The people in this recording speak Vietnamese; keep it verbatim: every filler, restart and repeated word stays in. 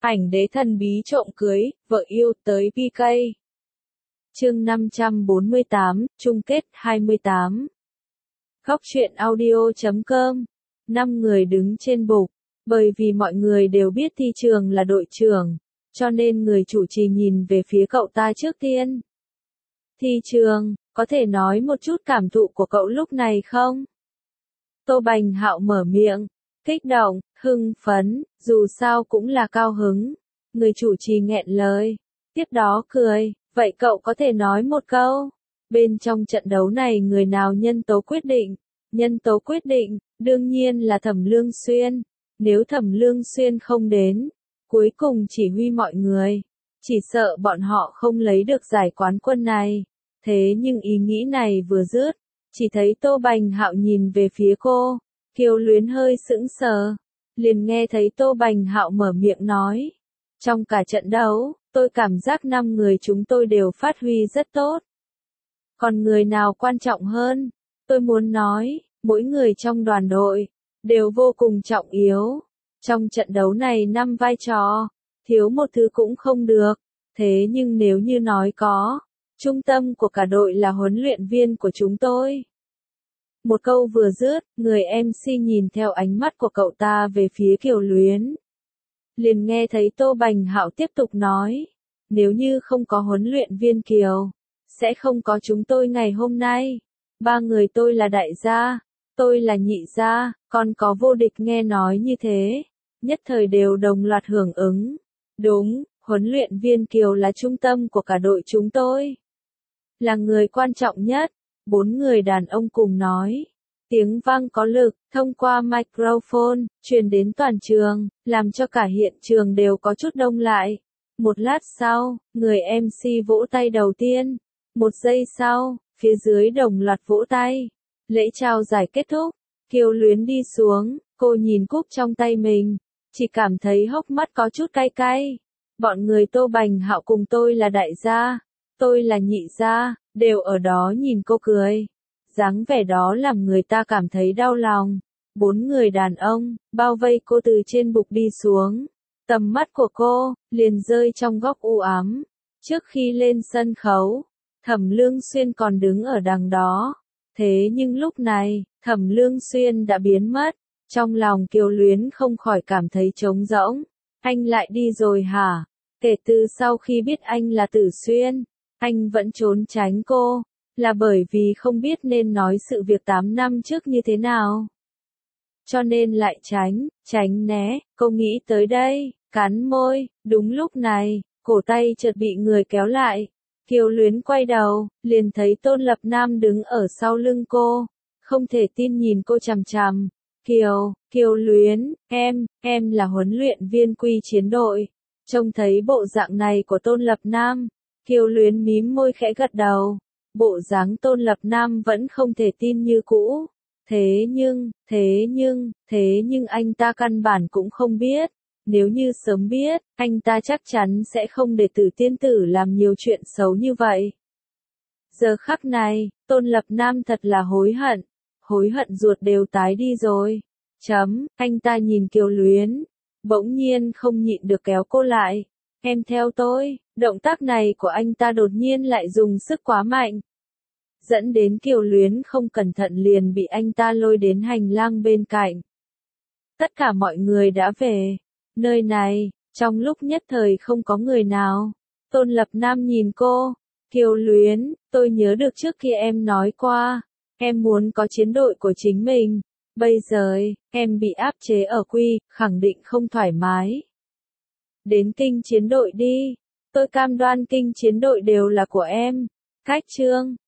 Ảnh đế thần bí trộm cưới, vợ yêu tới pê ca. Chương năm trăm bốn mươi tám, chung kết hai mươi tám. Góc truyện audio chấm com. Năm người đứng trên bục, bởi vì mọi người đều biết Thi Trường là đội trưởng, cho nên người chủ trì nhìn về phía cậu ta trước tiên. Thi Trường, có thể nói một chút cảm thụ của cậu lúc này không? Tô Bành Hạo mở miệng, kích động, hưng phấn, dù sao cũng là cao hứng. Người chủ trì nghẹn lời, tiếp đó cười, vậy cậu có thể nói một câu. Bên trong trận đấu này người nào nhân tố quyết định? Nhân tố quyết định, đương nhiên là Thẩm Lương Xuyên. Nếu Thẩm Lương Xuyên không đến, cuối cùng chỉ huy mọi người, chỉ sợ bọn họ không lấy được giải quán quân này. Thế nhưng ý nghĩ này vừa dứt, chỉ thấy Tô Bành Hạo nhìn về phía cô, Kiều Luyến hơi sững sờ, liền nghe thấy Tô Bành Hạo mở miệng nói. Trong cả trận đấu, tôi cảm giác năm người chúng tôi đều phát huy rất tốt. Còn người nào quan trọng hơn? Tôi muốn nói, mỗi người trong đoàn đội, đều vô cùng trọng yếu. Trong trận đấu này năm vai trò, thiếu một thứ cũng không được. Thế nhưng nếu như nói có, trung tâm của cả đội là huấn luyện viên của chúng tôi. Một câu vừa dứt, người em xê nhìn theo ánh mắt của cậu ta về phía Kiều Luyến. Liền nghe thấy Tô Bành Hạo tiếp tục nói, nếu như không có huấn luyện viên Kiều, sẽ không có chúng tôi ngày hôm nay. Ba người tôi là đại gia, tôi là nhị gia, còn có vô địch nghe nói như thế, nhất thời đều đồng loạt hưởng ứng. Đúng, huấn luyện viên Kiều là trung tâm của cả đội chúng tôi. Là người quan trọng nhất, bốn người đàn ông cùng nói. Tiếng vang có lực, thông qua microphone, truyền đến toàn trường, làm cho cả hiện trường đều có chút đông lại. Một lát sau, người em xê vỗ tay đầu tiên. Một giây sau, phía dưới đồng loạt vỗ tay. Lễ trao giải kết thúc, Kiều Luyến đi xuống, cô nhìn cúp trong tay mình, chỉ cảm thấy hốc mắt có chút cay cay. Bọn người Tô Bành Hạo cùng tôi là đại gia, tôi là nhị gia, đều ở đó nhìn cô cười. Dáng vẻ đó làm người ta cảm thấy đau lòng. Bốn người đàn ông, bao vây cô từ trên bục đi xuống. Tầm mắt của cô, liền rơi trong góc u ám. Trước khi lên sân khấu, Thẩm Lương Xuyên còn đứng ở đằng đó. Thế nhưng lúc này, Thẩm Lương Xuyên đã biến mất. Trong lòng Kiều Luyến không khỏi cảm thấy trống rỗng. Anh lại đi rồi hả? Kể từ sau khi biết anh là Tử Xuyên, anh vẫn trốn tránh cô. Là bởi vì không biết nên nói sự việc tám năm trước như thế nào. Cho nên lại tránh, tránh né, cô nghĩ tới đây, cắn môi, đúng lúc này, cổ tay chợt bị người kéo lại. Kiều Luyến quay đầu, liền thấy Tôn Lập Nam đứng ở sau lưng cô, không thể tin nhìn cô chằm chằm. Kiều, Kiều Luyến, em, em là huấn luyện viên Quy Chiến đội. Trông thấy bộ dạng này của Tôn Lập Nam, Kiều Luyến mím môi khẽ gật đầu. Bộ dáng Tôn Lập Nam vẫn không thể tin như cũ. Thế nhưng, thế nhưng, thế nhưng anh ta căn bản cũng không biết. Nếu như sớm biết, anh ta chắc chắn sẽ không để Tử Tiên Tử làm nhiều chuyện xấu như vậy. Giờ khắc này, Tôn Lập Nam thật là hối hận. Hối hận ruột đều tái đi rồi. Chấm, anh ta nhìn Kiều Luyến. Bỗng nhiên không nhịn được kéo cô lại. Em theo tôi, động tác này của anh ta đột nhiên lại dùng sức quá mạnh. Dẫn đến Kiều Luyến không cẩn thận liền bị anh ta lôi đến hành lang bên cạnh. Tất cả mọi người đã về. Nơi này, trong lúc nhất thời không có người nào. Tôn Lập Nam nhìn cô. Kiều Luyến, tôi nhớ được trước kia em nói qua. Em muốn có chiến đội của chính mình. Bây giờ, em bị áp chế ở Quy, khẳng định không thoải mái. Đến Kinh Chiến đội đi. Tôi cam đoan Kinh Chiến đội đều là của em. Cách chương.